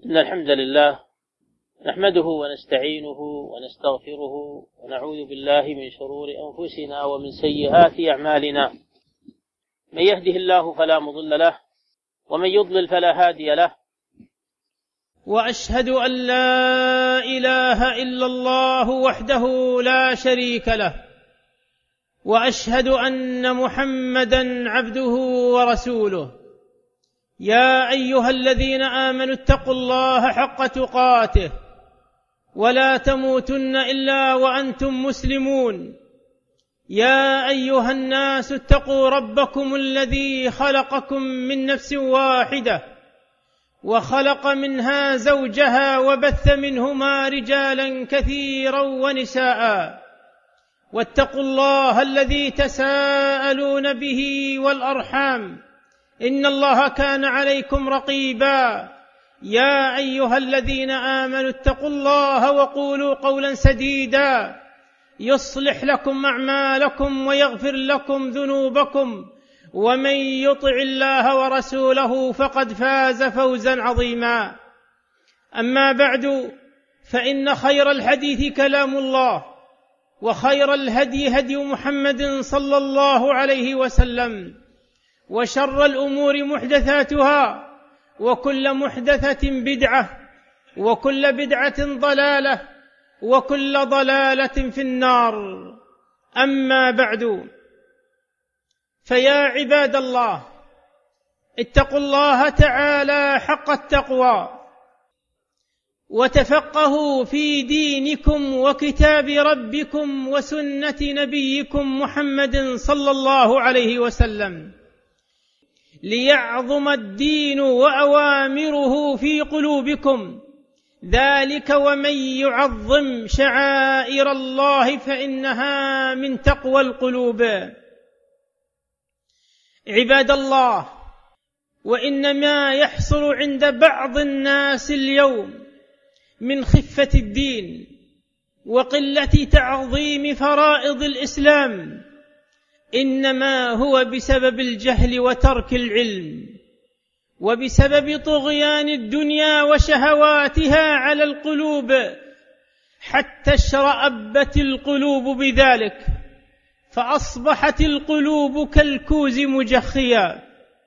إن الحمد لله نحمده ونستعينه ونستغفره ونعوذ بالله من شرور أنفسنا ومن سيئات أعمالنا. من يهده الله فلا مضل له ومن يضلل فلا هادي له، وأشهد أن لا إله إلا الله وحده لا شريك له، وأشهد أن محمدًا عبده ورسوله. يا أيها الذين آمنوا اتقوا الله حق تقاته ولا تموتن إلا وأنتم مسلمون. يا أيها الناس اتقوا ربكم الذي خلقكم من نفس واحدة وخلق منها زوجها وبث منهما رجالا كثيرا ونساء، واتقوا الله الذي تساءلون به والأرحام إن الله كان عليكم رقيبا. يا أيها الذين آمنوا اتقوا الله وقولوا قولا سديدا يصلح لكم أعمالكم ويغفر لكم ذنوبكم، ومن يطع الله ورسوله فقد فاز فوزا عظيما. أما بعد، فإن خير الحديث كلام الله، وخير الهدي هدي محمد صلى الله عليه وسلم، وشر الأمور محدثاتها، وكل محدثة بدعة، وكل بدعة ضلالة، وكل ضلالة في النار. أما بعد، فيا عباد الله، اتقوا الله تعالى حق التقوى، وتفقهوا في دينكم وكتاب ربكم وسنة نبيكم محمد صلى الله عليه وسلم، ليعظم الدين وأوامره في قلوبكم. ذلك ومن يعظم شعائر الله فإنها من تقوى القلوب. عباد الله، وإنما يحصل عند بعض الناس اليوم من خفة الدين وقلة تعظيم فرائض الإسلام إنما هو بسبب الجهل وترك العلم، وبسبب طغيان الدنيا وشهواتها على القلوب، حتى اشرأبت القلوب بذلك، فأصبحت القلوب كالكوز مجخيا،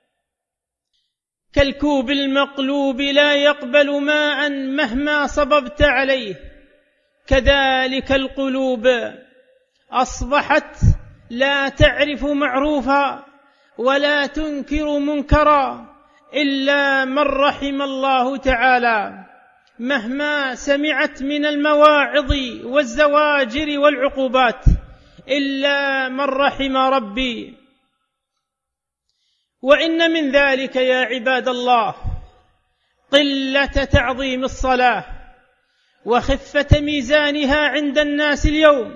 كالكوب المقلوب لا يقبل ماء مهما صببت عليه. كذلك القلوب أصبحت لا تعرف معروفا ولا تنكر منكرا إلا من رحم الله تعالى، مهما سمعت من المواعظ والزواجر والعقوبات إلا من رحم ربي. وإن من ذلك يا عباد الله قلة تعظيم الصلاة وخفة ميزانها عند الناس اليوم،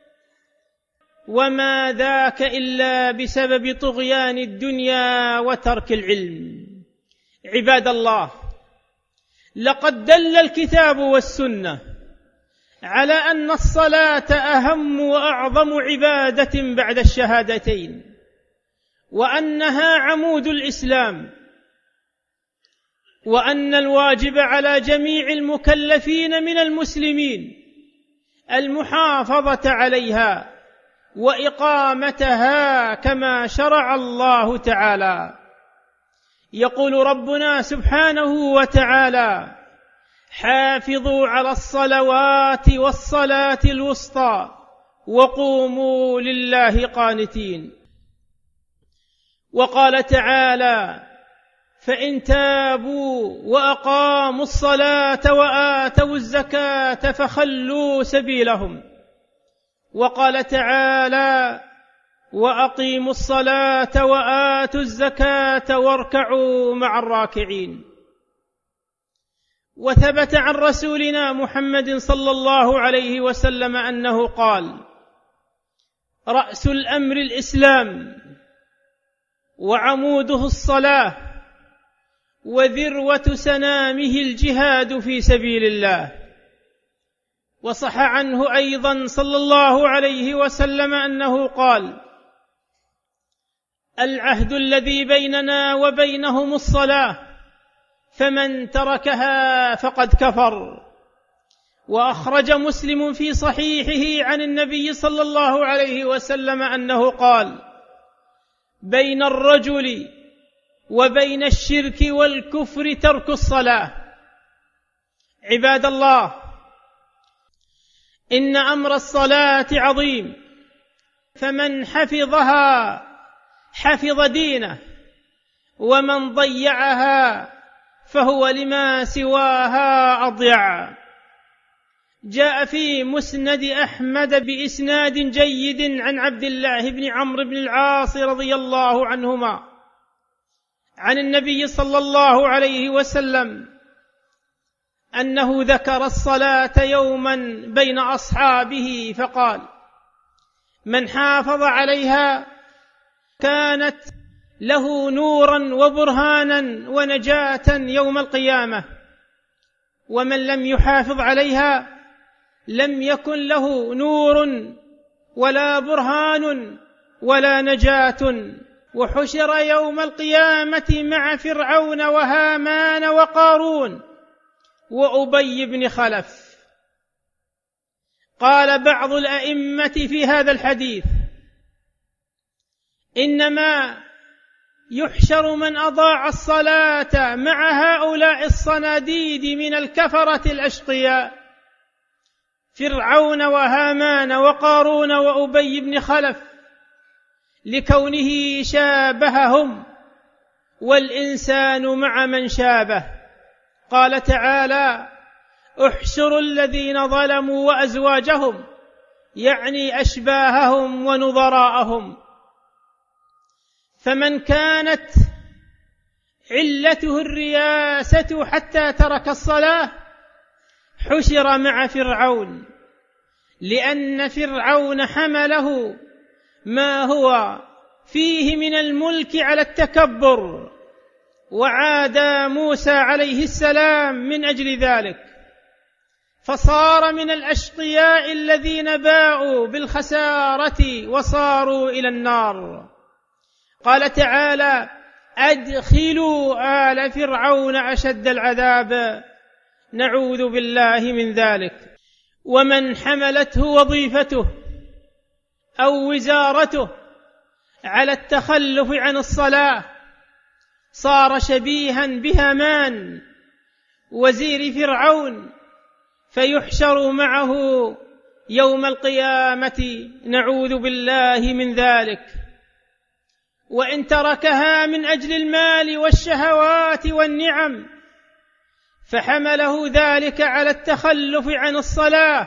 وما ذاك إلا بسبب طغيان الدنيا وترك العلم. عباد الله، لقد دل الكتاب والسنة على أن الصلاة أهم وأعظم عبادة بعد الشهادتين، وأنها عمود الإسلام، وأن الواجب على جميع المكلفين من المسلمين المحافظة عليها وإقامتها كما شرع الله تعالى. يقول ربنا سبحانه وتعالى: حافظوا على الصلوات والصلاة الوسطى وقوموا لله قانتين. وقال تعالى: فإن تابوا وأقاموا الصلاة وآتوا الزكاة فخلوا سبيلهم. وقال تعالى: وأقيموا الصلاة وآتوا الزكاة واركعوا مع الراكعين. وثبت عن رسولنا محمد صلى الله عليه وسلم أنه قال: رأس الأمر الإسلام، وعموده الصلاة، وذروة سنامه الجهاد في سبيل الله. وصح عنه أيضا صلى الله عليه وسلم أنه قال: العهد الذي بيننا وبينهم الصلاة، فمن تركها فقد كفر. وأخرج مسلم في صحيحه عن النبي صلى الله عليه وسلم أنه قال: بين الرجل وبين الشرك والكفر ترك الصلاة. عباد الله، إن أمر الصلاة عظيم، فمن حفظها حفظ دينه، ومن ضيعها فهو لما سواها أضيع. جاء في مسند أحمد بإسناد جيد عن عبد الله بن عمرو بن العاص رضي الله عنهما عن النبي صلى الله عليه وسلم أنه ذكر الصلاة يوما بين أصحابه فقال: من حافظ عليها كانت له نورا وبرهانا ونجاة يوم القيامة، ومن لم يحافظ عليها لم يكن له نور ولا برهان ولا نجاة، وحشر يوم القيامة مع فرعون وهامان وقارون وأبي بن خلف. قال بعض الأئمة في هذا الحديث: إنما يحشر من أضاع الصلاة مع هؤلاء الصناديد من الكفرة الأشقياء، فرعون وهامان وقارون وأبي بن خلف، لكونه شابههم، والإنسان مع من شابه. قال تعالى: احشروا الذين ظلموا وأزواجهم، يعني أشباههم ونظراءهم. فمن كانت علته الرياسة حتى ترك الصلاة حشر مع فرعون، لأن فرعون حمله ما هو فيه من الملك على التكبر، وعاد موسى عليه السلام من أجل ذلك، فصار من الأشقياء الذين باءوا بالخسارة وصاروا إلى النار. قال تعالى: أدخلوا آل فرعون أشد العذاب، نعوذ بالله من ذلك. ومن حملته وظيفته أو وزارته على التخلف عن الصلاة صار شبيها بهامان وزير فرعون، فيحشر معه يوم القيامة، نعوذ بالله من ذلك. وإن تركها من أجل المال والشهوات والنعم فحمله ذلك على التخلف عن الصلاة،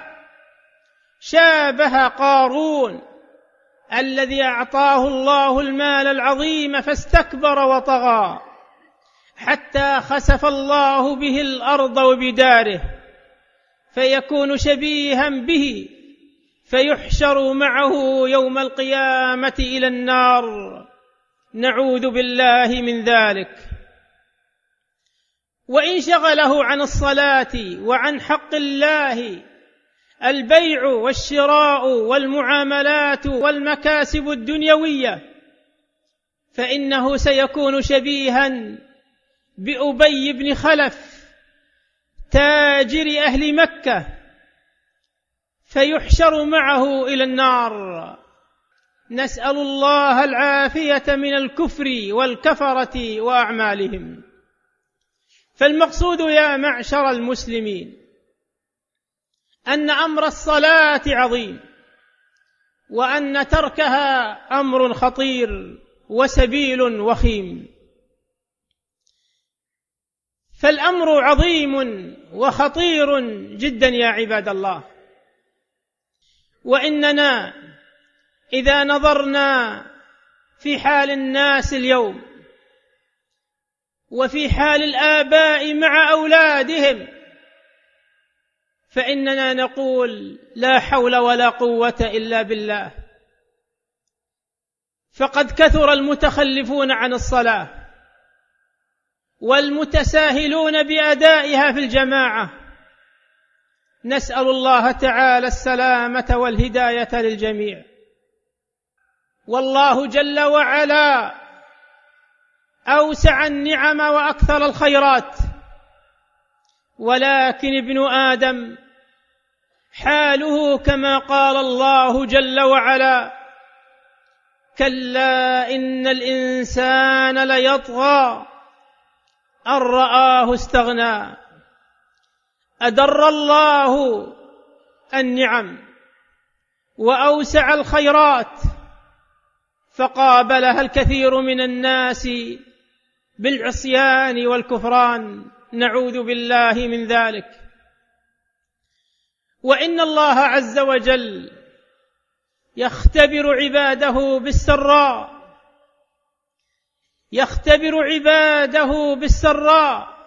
شابه قارون الذي أعطاه الله المال العظيم فاستكبر وطغى، حتى خسف الله به الأرض وبداره، فيكون شبيها به، فيحشر معه يوم القيامة إلى النار، نعوذ بالله من ذلك. وإن شغله عن الصلاة وعن حق الله البيع والشراء والمعاملات والمكاسب الدنيوية، فإنه سيكون شبيها بأبي بن خلف تاجر أهل مكة، فيحشر معه إلى النار. نسأل الله العافية من الكفر والكفرة وأعمالهم. فالمقصود يا معشر المسلمين أن أمر الصلاة عظيم، وأن تركها أمر خطير وسبيل وخيم. فالأمر عظيم وخطير جدا يا عباد الله. وإننا إذا نظرنا في حال الناس اليوم وفي حال الآباء مع أولادهم، فإننا نقول لا حول ولا قوة إلا بالله. فقد كثر المتخلفون عن الصلاة والمتساهلون بأدائها في الجماعة، نسأل الله تعالى السلامة والهداية للجميع. والله جل وعلا أوسع النعم وأكثر الخيرات، ولكن ابن آدم حاله كما قال الله جل وعلا: كلا إن الإنسان ليطغى أن رآه استغنى. أدر الله النعم وأوسع الخيرات، فقابلها الكثير من الناس بالعصيان والكفران، نعوذ بالله من ذلك. وإن الله عز وجل يختبر عباده بالسراء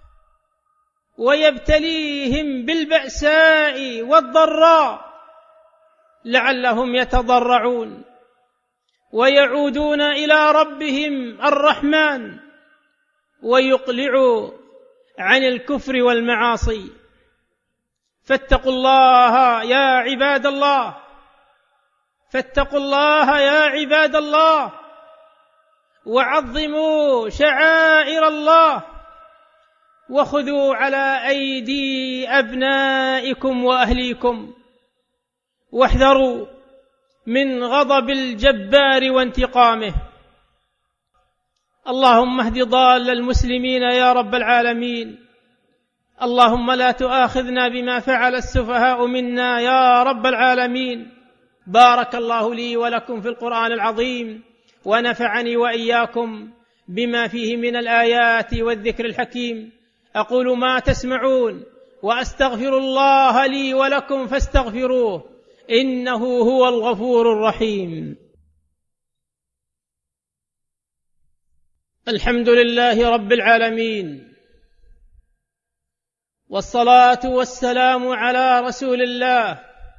ويبتليهم بالبأساء والضراء لعلهم يتضرعون ويعودون إلى ربهم الرحمن ويقلعوا عن الكفر والمعاصي. فاتقوا الله يا عباد الله، وعظموا شعائر الله، وخذوا على أيدي أبنائكم وأهليكم، واحذروا من غضب الجبار وانتقامه. اللهم اهد ضال المسلمين يا رب العالمين. اللهم لا تؤاخذنا بما فعل السفهاء منا يا رب العالمين. بارك الله لي ولكم في القرآن العظيم، ونفعني وإياكم بما فيه من الآيات والذكر الحكيم. أقول ما تسمعون، وأستغفر الله لي ولكم فاستغفروه، إنه هو الغفور الرحيم. الحمد لله رب العالمين، والصلاة والسلام على رسول الله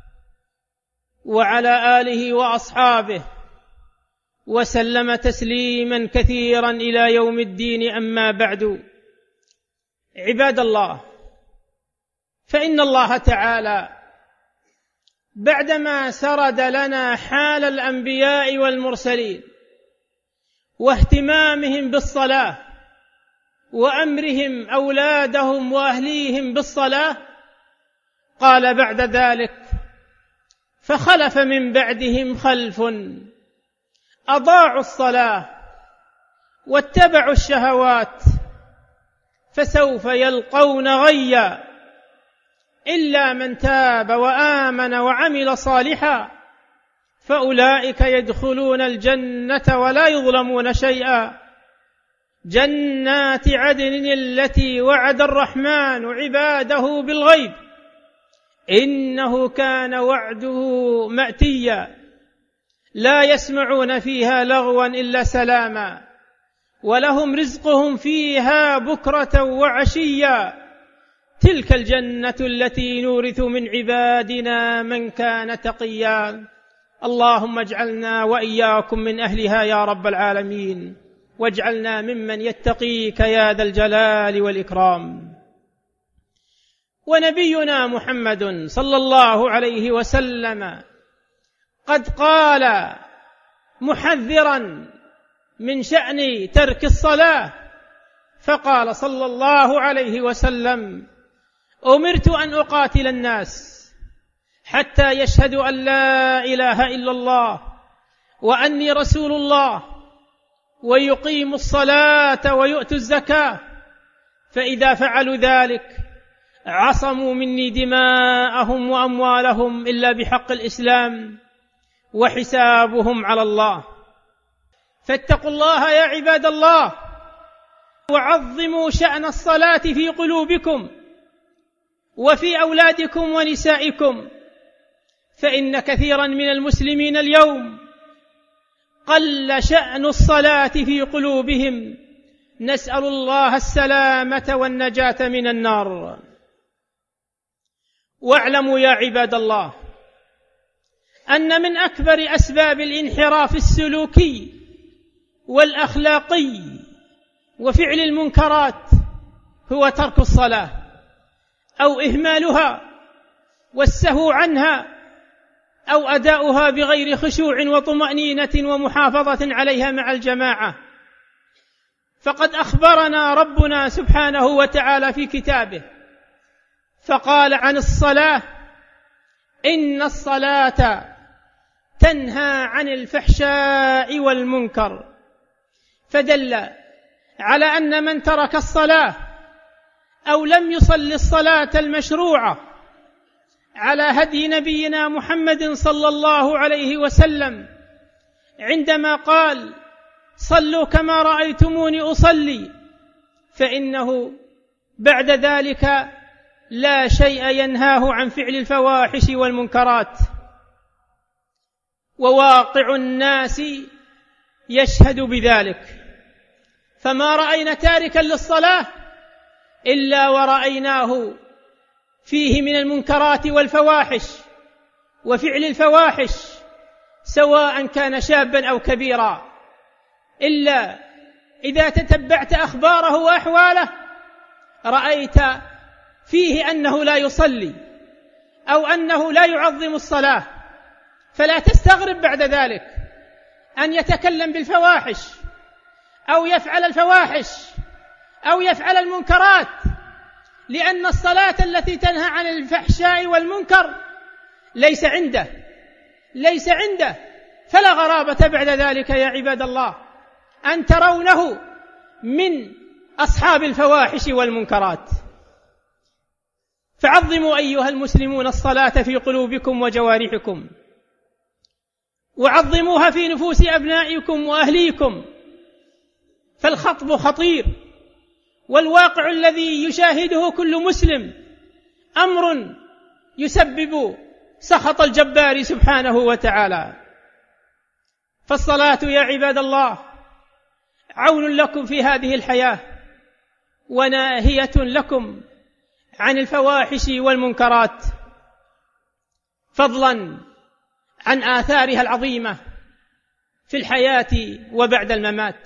وعلى آله وأصحابه وسلم تسليما كثيرا إلى يوم الدين. أما بعد، عباد الله، فإن الله تعالى بعدما سرد لنا حال الأنبياء والمرسلين واهتمامهم بالصلاة وأمرهم أولادهم وأهليهم بالصلاة، قال بعد ذلك: فخلف من بعدهم خلف أضاعوا الصلاة واتبعوا الشهوات فسوف يلقون غيا إلا من تاب وآمن وعمل صالحا فأولئك يدخلون الجنة ولا يظلمون شيئا. جنات عدن التي وعد الرحمن عباده بالغيب إنه كان وعده مأتيا. لا يسمعون فيها لغوا إلا سلاما، ولهم رزقهم فيها بكرة وعشيا. تلك الجنة التي نورث من عبادنا من كان تقيا. اللهم اجعلنا وإياكم من أهلها يا رب العالمين، واجعلنا ممن يتقيك يا ذا الجلال والإكرام. ونبينا محمد صلى الله عليه وسلم قد قال محذرا من شأن ترك الصلاة، فقال صلى الله عليه وسلم: أمرت أن أقاتل الناس حتى يشهدوا أن لا إله إلا الله وأني رسول الله ويقيموا الصلاة ويؤتوا الزكاة، فإذا فعلوا ذلك عصموا مني دماءهم وأموالهم إلا بحق الإسلام وحسابهم على الله. فاتقوا الله يا عباد الله، وعظموا شأن الصلاة في قلوبكم وفي أولادكم ونسائكم، فإن كثيرا من المسلمين اليوم قل شأن الصلاة في قلوبهم. نسأل الله السلامة والنجاة من النار. واعلموا يا عباد الله أن من أكبر أسباب الانحراف السلوكي والأخلاقي وفعل المنكرات هو ترك الصلاة أو إهمالها والسهو عنها أو أداؤها بغير خشوع وطمأنينة ومحافظة عليها مع الجماعة. فقد أخبرنا ربنا سبحانه وتعالى في كتابه فقال عن الصلاة: إن الصلاة تنهى عن الفحشاء والمنكر، فدل على أن من ترك الصلاة أو لم يصل الصلاة المشروعة على هدي نبينا محمد صلى الله عليه وسلم عندما قال: صلوا كما رأيتموني أصلي، فإنه بعد ذلك لا شيء ينهاه عن فعل الفواحش والمنكرات. وواقع الناس يشهد بذلك، فما رأينا تاركا للصلاة إلا ورأيناه فيه من المنكرات والفواحش وفعل الفواحش، سواء كان شابا أو كبيرا، إلا إذا تتبعت أخباره وأحواله رأيت فيه أنه لا يصلي أو أنه لا يعظم الصلاة، فلا تستغرب بعد ذلك أن يتكلم بالفواحش أو يفعل الفواحش أو يفعل المنكرات، لأن الصلاة التي تنهى عن الفحشاء والمنكر ليس عنده، فلا غرابة بعد ذلك يا عباد الله أن ترونه من أصحاب الفواحش والمنكرات. فعظموا أيها المسلمون الصلاة في قلوبكم وجوارحكم، وعظموها في نفوس أبنائكم وأهليكم، فالخطب خطير، والواقع الذي يشاهده كل مسلم أمر يسبب سخط الجبار سبحانه وتعالى. فالصلاة يا عباد الله عون لكم في هذه الحياة، وناهية لكم عن الفواحش والمنكرات، فضلا عن آثارها العظيمة في الحياة وبعد الممات.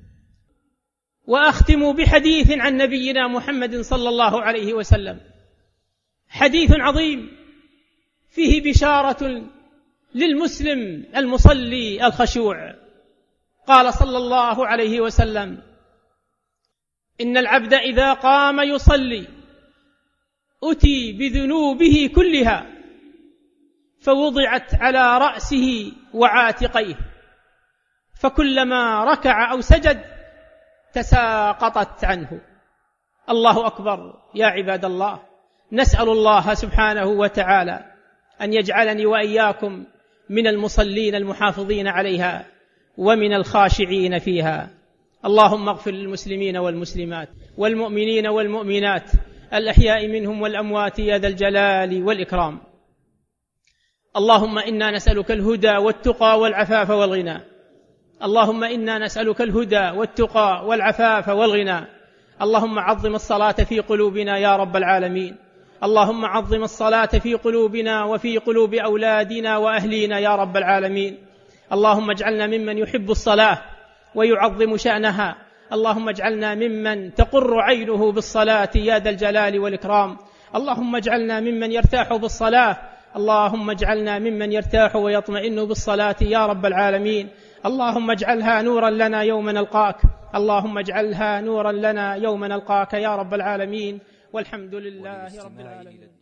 وأختم بحديث عن نبينا محمد صلى الله عليه وسلم، حديث عظيم فيه بشارة للمسلم المصلي الخشوع. قال صلى الله عليه وسلم: إن العبد إذا قام يصلي أتي بذنوبه كلها فوضعت على رأسه وعاتقيه، فكلما ركع أو سجد تساقطت عنه. الله أكبر يا عباد الله. نسأل الله سبحانه وتعالى أن يجعلني وإياكم من المصلين المحافظين عليها ومن الخاشعين فيها. اللهم اغفر للمسلمين والمسلمات والمؤمنين والمؤمنات الأحياء منهم والأموات يا ذا الجلال والإكرام. اللهم إنا نسألك الهدى والتقى والعفاف والغنى. اللهم إنا نسألك الهدى والتقى والعفاف والغنى. اللهم عظم الصلاة في قلوبنا يا رب العالمين. اللهم عظم الصلاة في قلوبنا وفي قلوب أولادنا وأهلينا يا رب العالمين. اللهم اجعلنا ممن يحب الصلاة ويعظم شأنها. اللهم اجعلنا ممن تقر عينه بالصلاة يا ذا الجلال والإكرام. اللهم اجعلنا ممن يرتاح بالصلاة. اللهم اجعلنا ممن يرتاح ويطمئن بالصلاة يا رب العالمين. اللهم اجعلها نورا لنا يوم نلقاك. اللهم اجعلها نورا لنا يوم نلقاك يا رب العالمين. والحمد لله رب العالمين.